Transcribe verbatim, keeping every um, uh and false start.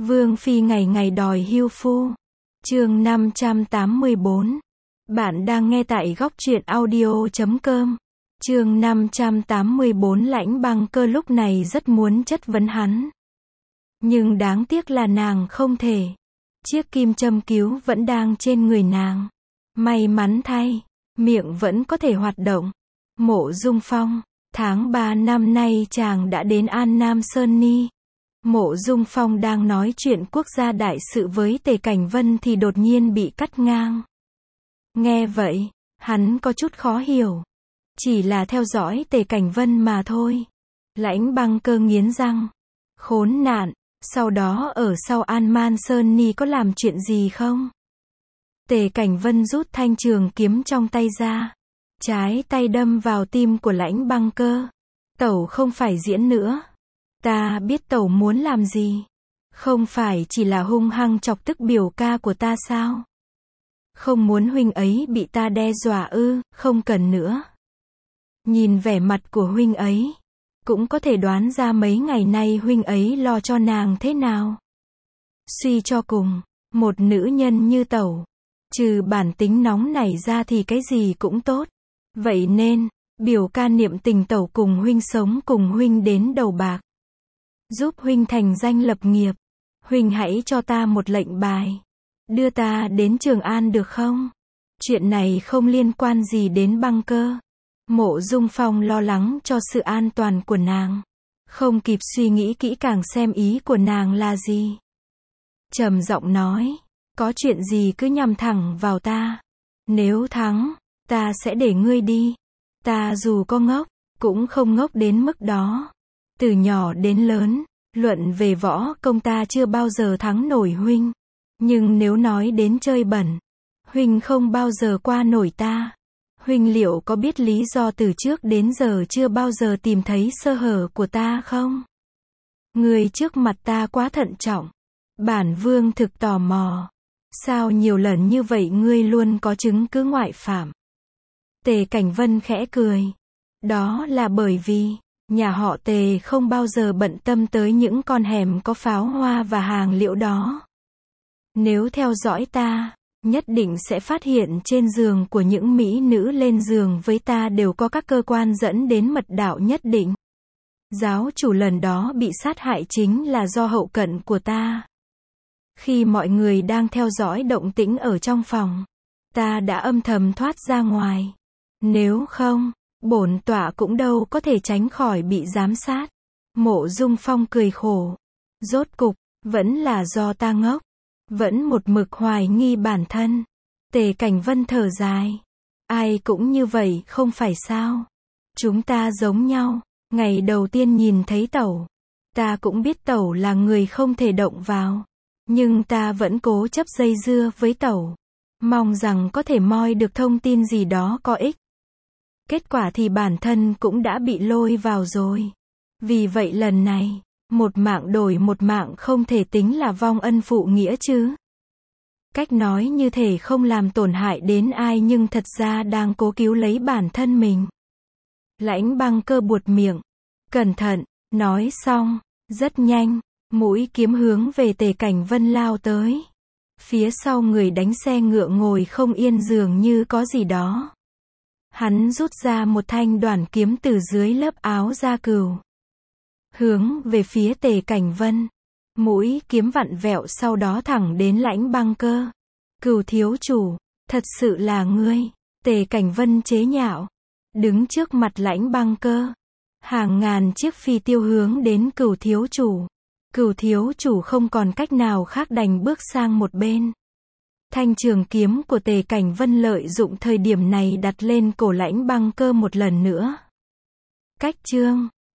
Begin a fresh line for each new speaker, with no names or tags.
Vương phi ngày ngày đòi hưu phu. Chương năm trăm tám mươi bốn. Bạn đang nghe tại góc truyện audio chấm com. Chương năm trăm tám mươi bốn. Lãnh Băng Cơ lúc này rất muốn chất vấn hắn. Nhưng đáng tiếc là nàng không thể. Chiếc kim châm cứu vẫn đang trên người nàng. May mắn thay, miệng vẫn có thể hoạt động. Mộ Dung Phong, tháng ba năm nay chàng đã đến An Nam Sơn Ni. Mộ Dung Phong đang nói chuyện quốc gia đại sự với Tề Cảnh Vân thì đột nhiên bị cắt ngang. Nghe vậy, hắn có chút khó hiểu. Chỉ là theo dõi Tề Cảnh Vân mà thôi. Lãnh Băng Cơ nghiến răng. Khốn nạn, sau đó ở sau An Man Sơn Ni có làm chuyện gì không? Tề Cảnh Vân rút thanh trường kiếm trong tay ra. Trái tay đâm vào tim của Lãnh Băng Cơ. Tẩu không phải diễn nữa. Ta biết tẩu muốn làm gì. Không phải chỉ là hung hăng chọc tức biểu ca của ta sao? Không muốn huynh ấy bị ta đe dọa ư? Không cần nữa. Nhìn vẻ mặt của huynh ấy, cũng có thể đoán ra mấy ngày nay huynh ấy lo cho nàng thế nào. Suy cho cùng, một nữ nhân như tẩu, trừ bản tính nóng nảy ra thì cái gì cũng tốt. Vậy nên, biểu ca niệm tình tẩu cùng huynh sống cùng huynh đến đầu bạc. Giúp huynh thành danh lập nghiệp. Huynh hãy cho ta một lệnh bài. Đưa ta đến Trường An được không? Chuyện này không liên quan gì đến Băng Cơ. Mộ Dung Phong lo lắng cho sự an toàn của nàng. Không kịp suy nghĩ kỹ càng xem ý của nàng là gì. Trầm giọng nói, có chuyện gì cứ nhằm thẳng vào ta. Nếu thắng, ta sẽ để ngươi đi. Ta dù có ngốc, cũng không ngốc đến mức đó. Từ nhỏ đến lớn, luận về võ công ta chưa bao giờ thắng nổi huynh. Nhưng nếu nói đến chơi bẩn, huynh không bao giờ qua nổi ta. Huynh liệu có biết lý do từ trước đến giờ chưa bao giờ tìm thấy sơ hở của ta không? Người trước mặt ta quá thận trọng. Bản vương thực tò mò. Sao nhiều lần như vậy ngươi luôn có chứng cứ ngoại phạm? Tề Cảnh Vân khẽ cười. Đó là bởi vì nhà họ Tề không bao giờ bận tâm tới những con hẻm có pháo hoa và hàng liễu đó. Nếu theo dõi ta, nhất định sẽ phát hiện trên giường của những mỹ nữ lên giường với ta đều có các cơ quan dẫn đến mật đạo nhất định. Giáo chủ lần đó bị sát hại chính là do hậu cận của ta. Khi mọi người đang theo dõi động tĩnh ở trong phòng, ta đã âm thầm thoát ra ngoài. Nếu không, bổn tọa cũng đâu có thể tránh khỏi bị giám sát. Mộ Dung Phong cười khổ. Rốt cục, vẫn là do ta ngốc. Vẫn một mực hoài nghi bản thân. Tề Cảnh Vân thở dài. Ai cũng như vậy không phải sao? Chúng ta giống nhau. Ngày đầu tiên nhìn thấy tẩu, ta cũng biết tẩu là người không thể động vào. Nhưng ta vẫn cố chấp dây dưa với tẩu. Mong rằng có thể moi được thông tin gì đó có ích. Kết quả thì bản thân cũng đã bị lôi vào rồi. Vì vậy lần này, một mạng đổi một mạng không thể tính là vong ân phụ nghĩa chứ. Cách nói như thể không làm tổn hại đến ai nhưng thật ra đang cố cứu lấy bản thân mình. Lãnh Băng Cơ buột miệng. Cẩn thận, nói xong, rất nhanh, mũi kiếm hướng về Tề Cảnh Vân lao tới. Phía sau người đánh xe ngựa ngồi không yên dường như có gì đó. Hắn rút ra một thanh đoản kiếm từ dưới lớp áo da cừu. Hướng về phía Tề Cảnh Vân. Mũi kiếm vặn vẹo sau đó thẳng đến Lãnh Băng Cơ. Cừu thiếu chủ, thật sự là ngươi. Tề Cảnh Vân chế nhạo. Đứng trước mặt Lãnh Băng Cơ. Hàng ngàn chiếc phi tiêu hướng đến Cừu thiếu chủ. Cừu thiếu chủ không còn cách nào khác đành bước sang một bên. Thanh trường kiếm của Tề Cảnh Vân lợi dụng thời điểm này đặt lên cổ Lãnh Băng Cơ một lần nữa. Cách chương